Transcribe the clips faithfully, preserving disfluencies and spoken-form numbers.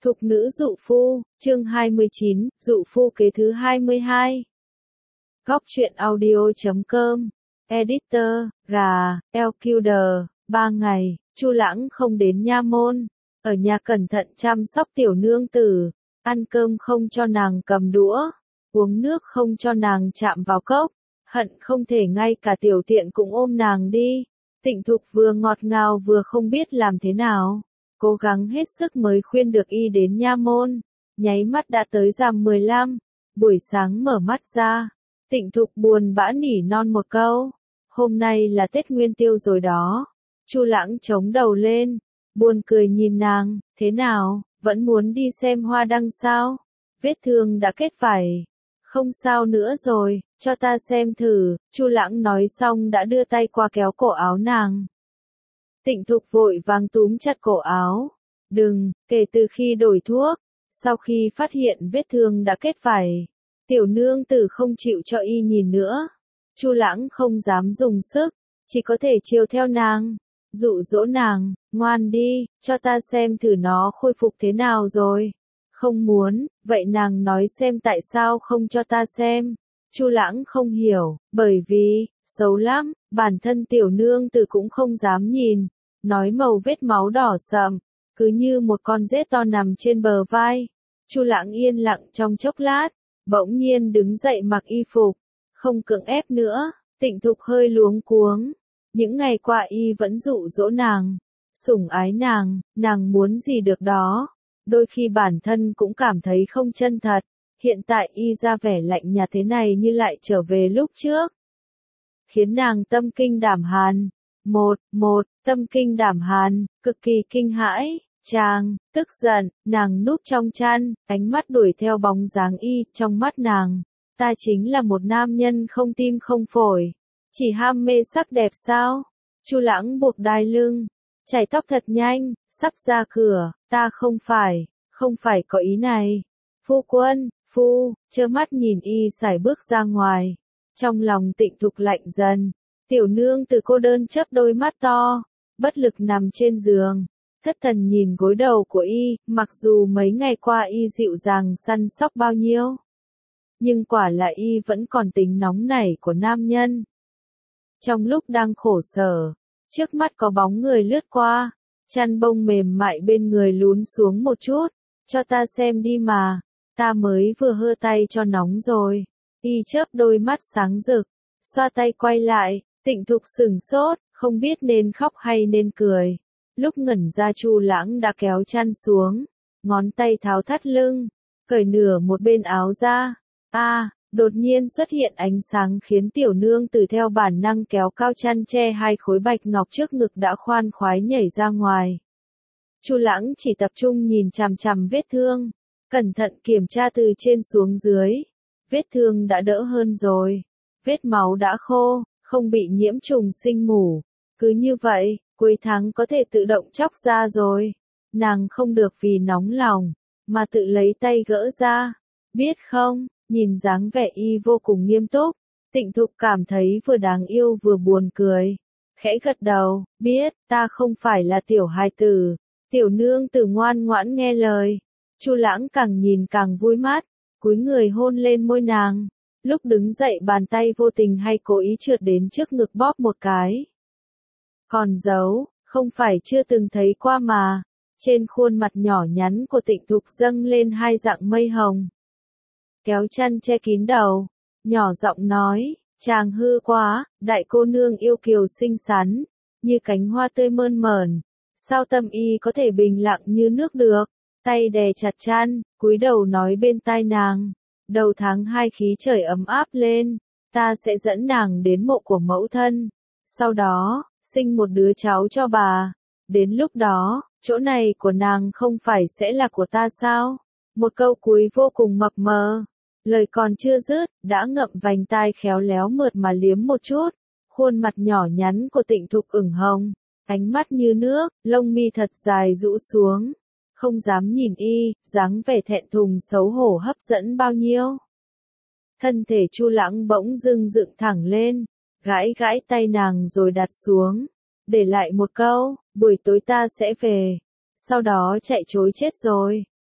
Thục nữ dụ phu, chương hai mươi chín, dụ phu kế thứ hai mươi hai. Góc truyện audio.com, Editor, gà, Elquder, ba ngày, Chu Lãng không đến nha môn, ở nhà cẩn thận chăm sóc tiểu nương tử, ăn cơm không cho nàng cầm đũa, uống nước không cho nàng chạm vào cốc, hận không thể ngay cả tiểu tiện cũng ôm nàng đi. Tịnh Thục vừa ngọt ngào vừa không biết làm thế nào, cố gắng hết sức mới khuyên được y đến nha môn, nháy mắt đã tới rằm mười lăm, buổi sáng mở mắt ra, Tịnh Thục buồn bã nỉ non một câu, hôm nay là Tết Nguyên Tiêu rồi đó. Chu Lãng chống đầu lên, buồn cười nhìn nàng, thế nào, vẫn muốn đi xem hoa đăng sao? Vết thương đã kết vảy. Không sao nữa rồi, cho ta xem thử. Chu Lãng nói xong đã đưa tay qua kéo cổ áo nàng. Tịnh Thục vội vàng túm chặt cổ áo. Đừng, kể từ khi đổi thuốc, sau khi phát hiện vết thương đã kết vảy, tiểu nương tử không chịu cho y nhìn nữa. Chu Lãng không dám dùng sức, chỉ có thể chiều theo nàng, dụ dỗ nàng, ngoan đi, cho ta xem thử nó khôi phục thế nào rồi. Không muốn, vậy nàng nói xem tại sao không cho ta xem. Chu Lãng không hiểu, bởi vì, xấu lắm, bản thân tiểu nương tử cũng không dám nhìn, nói màu vết máu đỏ sậm, cứ như một con rết to nằm trên bờ vai. Chu Lãng yên lặng trong chốc lát, bỗng nhiên đứng dậy mặc y phục, không cưỡng ép nữa. Tịnh Thục hơi luống cuống, những ngày qua y vẫn dụ dỗ nàng, sủng ái nàng, nàng muốn gì được đó. Đôi khi bản thân cũng cảm thấy không chân thật, hiện tại y ra vẻ lạnh nhạt thế này như lại trở về lúc trước, khiến nàng tâm kinh đảm hàn. Một, một, tâm kinh đảm hàn, cực kỳ kinh hãi, chàng, tức giận, nàng núp trong chăn, ánh mắt đuổi theo bóng dáng y, trong mắt nàng, ta chính là một nam nhân không tim không phổi, chỉ ham mê sắc đẹp sao? Chu Lãng buộc đai lưng, chải tóc thật nhanh, sắp ra cửa, ta không phải, không phải có ý này. Phu quân, phu, trơ mắt nhìn y sải bước ra ngoài, trong lòng Tịnh Thục lạnh dần. Tiểu nương từ cô đơn chớp đôi mắt to, bất lực nằm trên giường, thất thần nhìn gối đầu của y, mặc dù mấy ngày qua y dịu dàng săn sóc bao nhiêu, nhưng quả là y vẫn còn tính nóng nảy của nam nhân. Trong lúc đang khổ sở, trước mắt có bóng người lướt qua, chăn bông mềm mại bên người lún xuống một chút, cho ta xem đi mà, ta mới vừa hơ tay cho nóng rồi. Y chớp đôi mắt sáng rực, xoa tay quay lại. Tịnh Thục sửng sốt, không biết nên khóc hay nên cười. Lúc ngẩn ra Chu Lãng đã kéo chăn xuống, ngón tay tháo thắt lưng, cởi nửa một bên áo ra. A, à, đột nhiên xuất hiện ánh sáng khiến tiểu nương tử theo bản năng kéo cao chăn che hai khối bạch ngọc trước ngực đã khoan khoái nhảy ra ngoài. Chu Lãng chỉ tập trung nhìn chằm chằm vết thương, cẩn thận kiểm tra từ trên xuống dưới. Vết thương đã đỡ hơn rồi, vết máu đã khô, không bị nhiễm trùng sinh mủ. Cứ như vậy, cuối tháng có thể tự động chóc ra rồi. Nàng không được vì nóng lòng, mà tự lấy tay gỡ ra. Biết không, nhìn dáng vẻ y vô cùng nghiêm túc, Tịnh Thục cảm thấy vừa đáng yêu vừa buồn cười. Khẽ gật đầu, biết, ta không phải là tiểu hài tử. Tiểu nương tử ngoan ngoãn nghe lời. Chu Lãng càng nhìn càng vui mắt, cúi người hôn lên môi nàng. Lúc đứng dậy bàn tay vô tình hay cố ý trượt đến trước ngực bóp một cái. Còn giấu, không phải chưa từng thấy qua mà. Trên khuôn mặt nhỏ nhắn của Tịnh Thục dâng lên hai dạng mây hồng. Kéo chăn che kín đầu, nhỏ giọng nói, chàng hư quá, đại cô nương yêu kiều xinh xắn, như cánh hoa tươi mơn mởn. Sao tâm y có thể bình lặng như nước được? Tay đè chặt chăn, cúi đầu nói bên tai nàng. Đầu tháng hai khí trời ấm áp lên, ta sẽ dẫn nàng đến mộ của mẫu thân. Sau đó, sinh một đứa cháu cho bà. Đến lúc đó, chỗ này của nàng không phải sẽ là của ta sao? Một câu cuối vô cùng mập mờ. Lời còn chưa dứt, đã ngậm vành tai khéo léo mượt mà liếm một chút. Khuôn mặt nhỏ nhắn của Tịnh Thục ửng hồng, ánh mắt như nước, lông mi thật dài rũ xuống. Không dám nhìn y, dáng vẻ thẹn thùng xấu hổ hấp dẫn bao nhiêu. Thân thể Chu Lãng bỗng dưng dựng thẳng lên, gãi gãi tay nàng rồi đặt xuống, để lại một câu, buổi tối ta sẽ về, sau đó chạy trối chết rồi.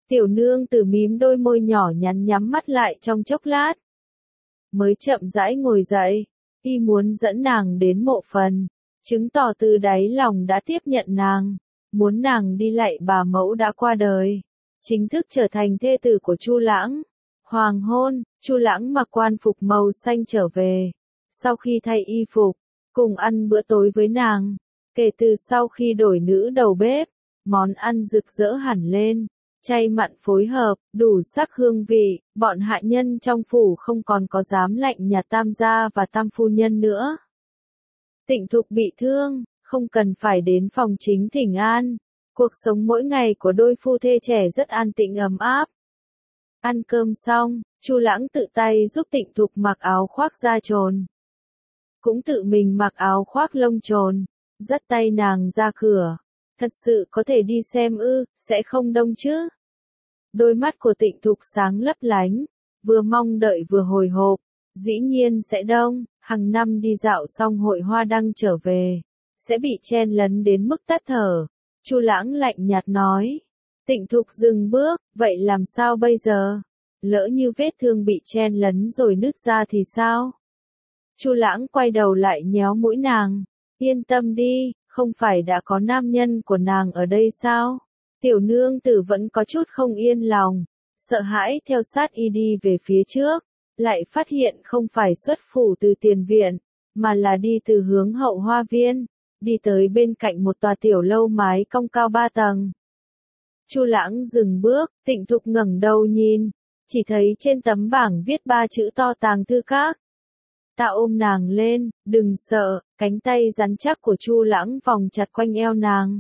Tiểu nương tử mím đôi môi nhỏ nhắn nhắm mắt lại trong chốc lát. Mới chậm rãi ngồi dậy, y muốn dẫn nàng đến mộ phần, chứng tỏ từ đáy lòng đã tiếp nhận nàng, muốn nàng đi lạy bà mẫu đã qua đời, chính thức trở thành thê tử của Chu Lãng. Hoàng hôn, Chu Lãng mặc quan phục màu xanh trở về, sau khi thay y phục, cùng ăn bữa tối với nàng. Kể từ sau khi đổi nữ đầu bếp, món ăn rực rỡ hẳn lên, chay mặn phối hợp, đủ sắc hương vị, bọn hạ nhân trong phủ không còn có dám lạnh nhạt tam gia và tam phu nhân nữa. Tịnh Thục bị thương, không cần phải đến phòng chính thỉnh an, cuộc sống mỗi ngày của đôi phu thê trẻ rất an tĩnh ấm áp. Ăn cơm xong, Chu Lãng tự tay giúp Tịnh Thục mặc áo khoác da trồn, cũng tự mình mặc áo khoác lông trồn, dắt tay nàng ra cửa. Thật sự có thể đi xem ư, sẽ không đông chứ? Đôi mắt của Tịnh Thục sáng lấp lánh, vừa mong đợi vừa hồi hộp, dĩ nhiên sẽ đông, hàng năm đi dạo xong hội hoa đăng trở về, sẽ bị chen lấn đến mức tắt thở. Chu Lãng lạnh nhạt nói. Tịnh Thục dừng bước, vậy làm sao bây giờ? Lỡ như vết thương bị chen lấn rồi nứt ra thì sao? Chu Lãng quay đầu lại nhéo mũi nàng, yên tâm đi, không phải đã có nam nhân của nàng ở đây sao? Tiểu nương tử vẫn có chút không yên lòng, sợ hãi theo sát y đi về phía trước, lại phát hiện không phải xuất phủ từ tiền viện, mà là đi từ hướng hậu hoa viên, đi tới bên cạnh một tòa tiểu lâu mái cong cao ba tầng. Chu Lãng dừng bước, Tịnh Thục ngẩng đầu nhìn, chỉ thấy trên tấm bảng viết ba chữ to Tàng Thư Các. Ta ôm nàng lên, đừng sợ, cánh tay rắn chắc của Chu Lãng vòng chặt quanh eo nàng.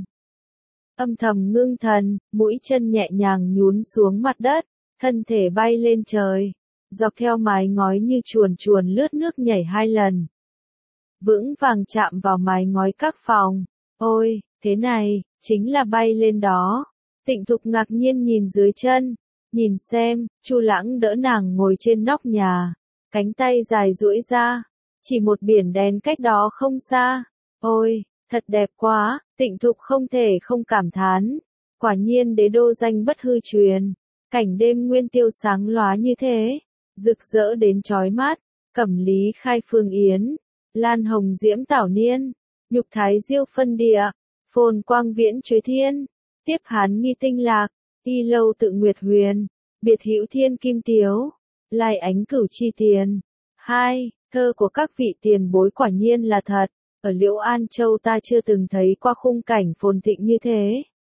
Âm thầm ngưng thần, mũi chân nhẹ nhàng nhún xuống mặt đất, thân thể bay lên trời, dọc theo mái ngói như chuồn chuồn lướt nước nhảy hai lần. Vững vàng chạm vào mái ngói các phòng. Ôi, thế này, chính là bay lên đó. Tịnh Thục ngạc nhiên nhìn dưới chân, nhìn xem, Chu Lãng đỡ nàng ngồi trên nóc nhà, cánh tay dài duỗi ra, chỉ một biển đen cách đó không xa. Ôi, thật đẹp quá, Tịnh Thục không thể không cảm thán, quả nhiên đế đô danh bất hư truyền, cảnh đêm nguyên tiêu sáng lóa như thế, rực rỡ đến chói mắt, Cẩm Lý khai phương yến, Lan hồng diễm tảo niên, nhục thái diêu phân địa, phồn quang viễn chuối thiên, tiếp hán nghi tinh lạc, y lâu tự nguyệt huyền, biệt hữu thiên kim tiếu, lai ánh cửu chi tiền. Hai, thơ của các vị tiền bối quả nhiên là thật, ở Liễu An Châu ta chưa từng thấy qua khung cảnh phồn thịnh như thế.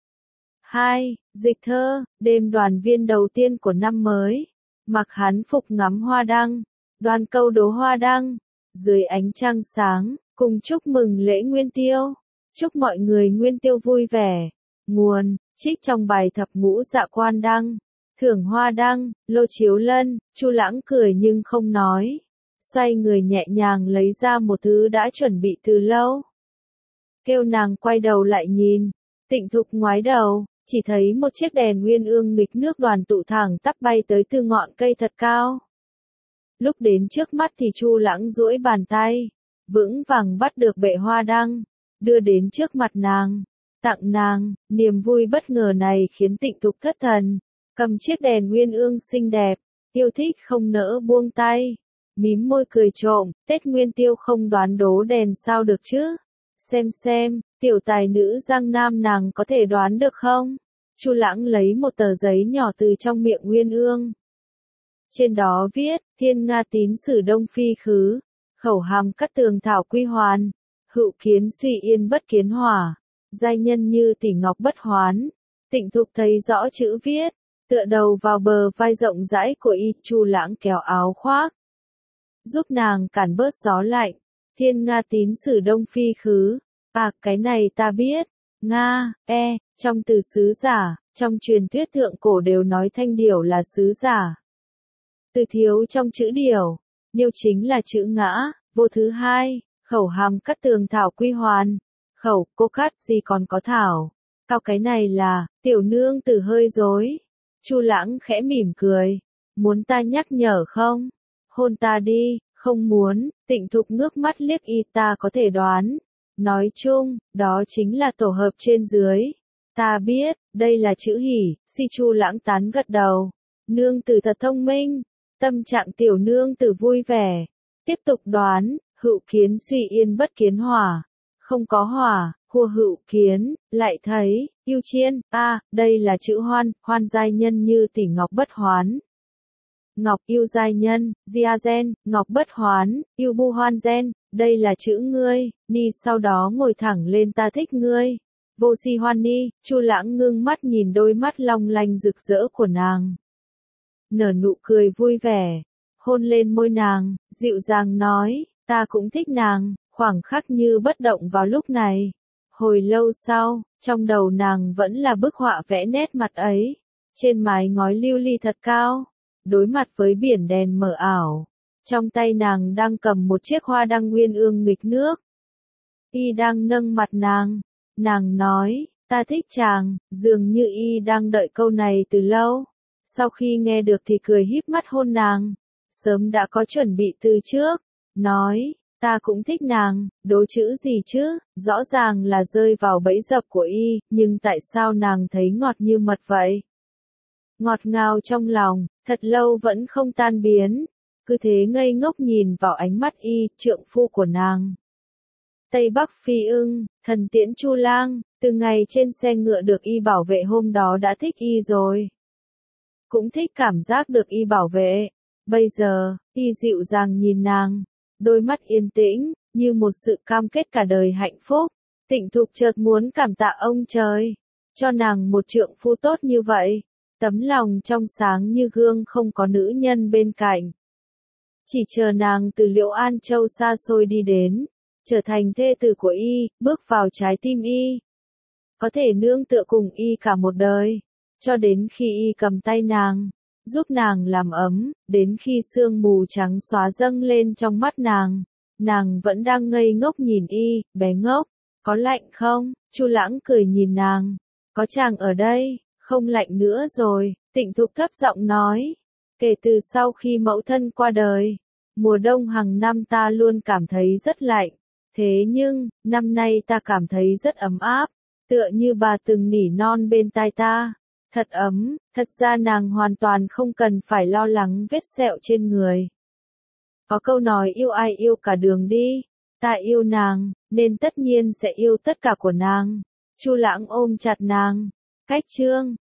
Hai, dịch thơ, đêm đoàn viên đầu tiên của năm mới, mặc hán phục ngắm hoa đăng, đoàn câu đố hoa đăng, dưới ánh trăng sáng, cùng chúc mừng lễ nguyên tiêu, chúc mọi người nguyên tiêu vui vẻ. Nguồn, trích trong bài thập ngũ dạ quan đăng, thưởng hoa đăng, Lô Chiếu Lân. Chu Lãng cười nhưng không nói, xoay người nhẹ nhàng lấy ra một thứ đã chuẩn bị từ lâu. Kêu nàng quay đầu lại nhìn, Tịnh Thục ngoái đầu, chỉ thấy một chiếc đèn nguyên ương nghịch nước đoàn tụ thẳng tắp bay tới từ ngọn cây thật cao. Lúc đến trước mắt thì Chu Lãng duỗi bàn tay, vững vàng bắt được bệ hoa đăng, đưa đến trước mặt nàng, tặng nàng. Niềm vui bất ngờ này khiến Tịnh Thục thất thần, cầm chiếc đèn nguyên ương xinh đẹp, yêu thích không nỡ buông tay, mím môi cười trộm. Tết Nguyên Tiêu không đoán đố đèn sao được chứ? Xem xem, tiểu tài nữ Giang Nam nàng có thể đoán được không? Chu Lãng lấy một tờ giấy nhỏ từ trong miệng nguyên ương. Trên đó viết, thiên nga tín sử đông phi khứ, khẩu hàm cắt tường thảo quy hoàn, hữu kiến suy yên bất kiến hỏa, giai nhân như tỷ ngọc bất hoán. Tịnh Thục thấy rõ chữ viết, tựa đầu vào bờ vai rộng rãi của y. Chu Lãng kéo áo khoác, giúp nàng cản bớt gió lạnh. Thiên nga tín sử đông phi khứ, à cái này ta biết. Nga, e, trong từ sứ giả, trong truyền thuyết thượng cổ đều nói thanh điểu là sứ giả. Từ thiếu trong chữ điểu, nhiêu chính là chữ ngã, vô thứ hai, khẩu hàm cắt tường thảo quy hoàn, khẩu, cô cắt gì còn có thảo. Cao cái này là, tiểu nương tử hơi dối. Chu Lãng khẽ mỉm cười, muốn ta nhắc nhở không? Hôn ta đi. Không muốn. Tịnh Thục ngước mắt liếc y. Ta có thể đoán. Nói chung, đó chính là tổ hợp trên dưới. Ta biết, đây là chữ hỉ, Si Chu Lãng tán gật đầu. Nương tử thật thông minh, tâm trạng tiểu nương tử vui vẻ. Tiếp tục đoán, hữu kiến suy yên bất kiến hỏa. Không có hỏa, hùa hữu kiến, lại thấy, yêu chiên, a à, đây là chữ hoan, hoan giai nhân như tỷ ngọc bất hoán. Ngọc yêu giai nhân, Diagen, ngọc bất hoán, yêu bu hoan gen, đây là chữ ngươi, ni sau đó ngồi thẳng lên ta thích ngươi. Vô si hoan ni, Chu Lãng ngưng mắt nhìn đôi mắt long lanh rực rỡ của nàng. Nở nụ cười vui vẻ, hôn lên môi nàng, dịu dàng nói, ta cũng thích nàng, khoảng khắc như bất động vào lúc này. Hồi lâu sau, trong đầu nàng vẫn là bức họa vẽ nét mặt ấy, trên mái ngói lưu ly thật cao, đối mặt với biển đèn mờ ảo. Trong tay nàng đang cầm một chiếc hoa đăng nguyên ương nghịch nước. Y đang nâng mặt nàng, nàng nói, ta thích chàng, dường như y đang đợi câu này từ lâu. Sau khi nghe được thì cười híp mắt hôn nàng, sớm đã có chuẩn bị từ trước, nói, ta cũng thích nàng, đố chữ gì chứ, rõ ràng là rơi vào bẫy dập của y, nhưng tại sao nàng thấy ngọt như mật vậy? Ngọt ngào trong lòng, thật lâu vẫn không tan biến, cứ thế ngây ngốc nhìn vào ánh mắt y, trượng phu của nàng. Tây Bắc Phi Ưng, thần tiễn Chu Lang, từ ngày trên xe ngựa được y bảo vệ hôm đó đã thích y rồi. Cũng thích cảm giác được y bảo vệ. Bây giờ, y dịu dàng nhìn nàng, đôi mắt yên tĩnh, như một sự cam kết cả đời hạnh phúc. Tịnh Thục chợt muốn cảm tạ ông trời, cho nàng một trượng phu tốt như vậy. Tấm lòng trong sáng như gương không có nữ nhân bên cạnh. Chỉ chờ nàng từ Liễu An Châu xa xôi đi đến, trở thành thê tử của y, bước vào trái tim y. Có thể nương tựa cùng y cả một đời, cho đến khi y cầm tay nàng, giúp nàng làm ấm, đến khi sương mù trắng xóa dâng lên trong mắt nàng, nàng vẫn đang ngây ngốc nhìn y, bé ngốc, có lạnh không? Chu Lãng cười nhìn nàng, có chàng ở đây, không lạnh nữa rồi, Tịnh Thục thấp giọng nói, kể từ sau khi mẫu thân qua đời, mùa đông hàng năm ta luôn cảm thấy rất lạnh, thế nhưng, năm nay ta cảm thấy rất ấm áp, tựa như bà từng nỉ non bên tai ta. Thật ấm, thật ra nàng hoàn toàn không cần phải lo lắng vết sẹo trên người. Có câu nói yêu ai yêu cả đường đi, ta yêu nàng, nên tất nhiên sẽ yêu tất cả của nàng. Chu Lãng ôm chặt nàng, cách chương.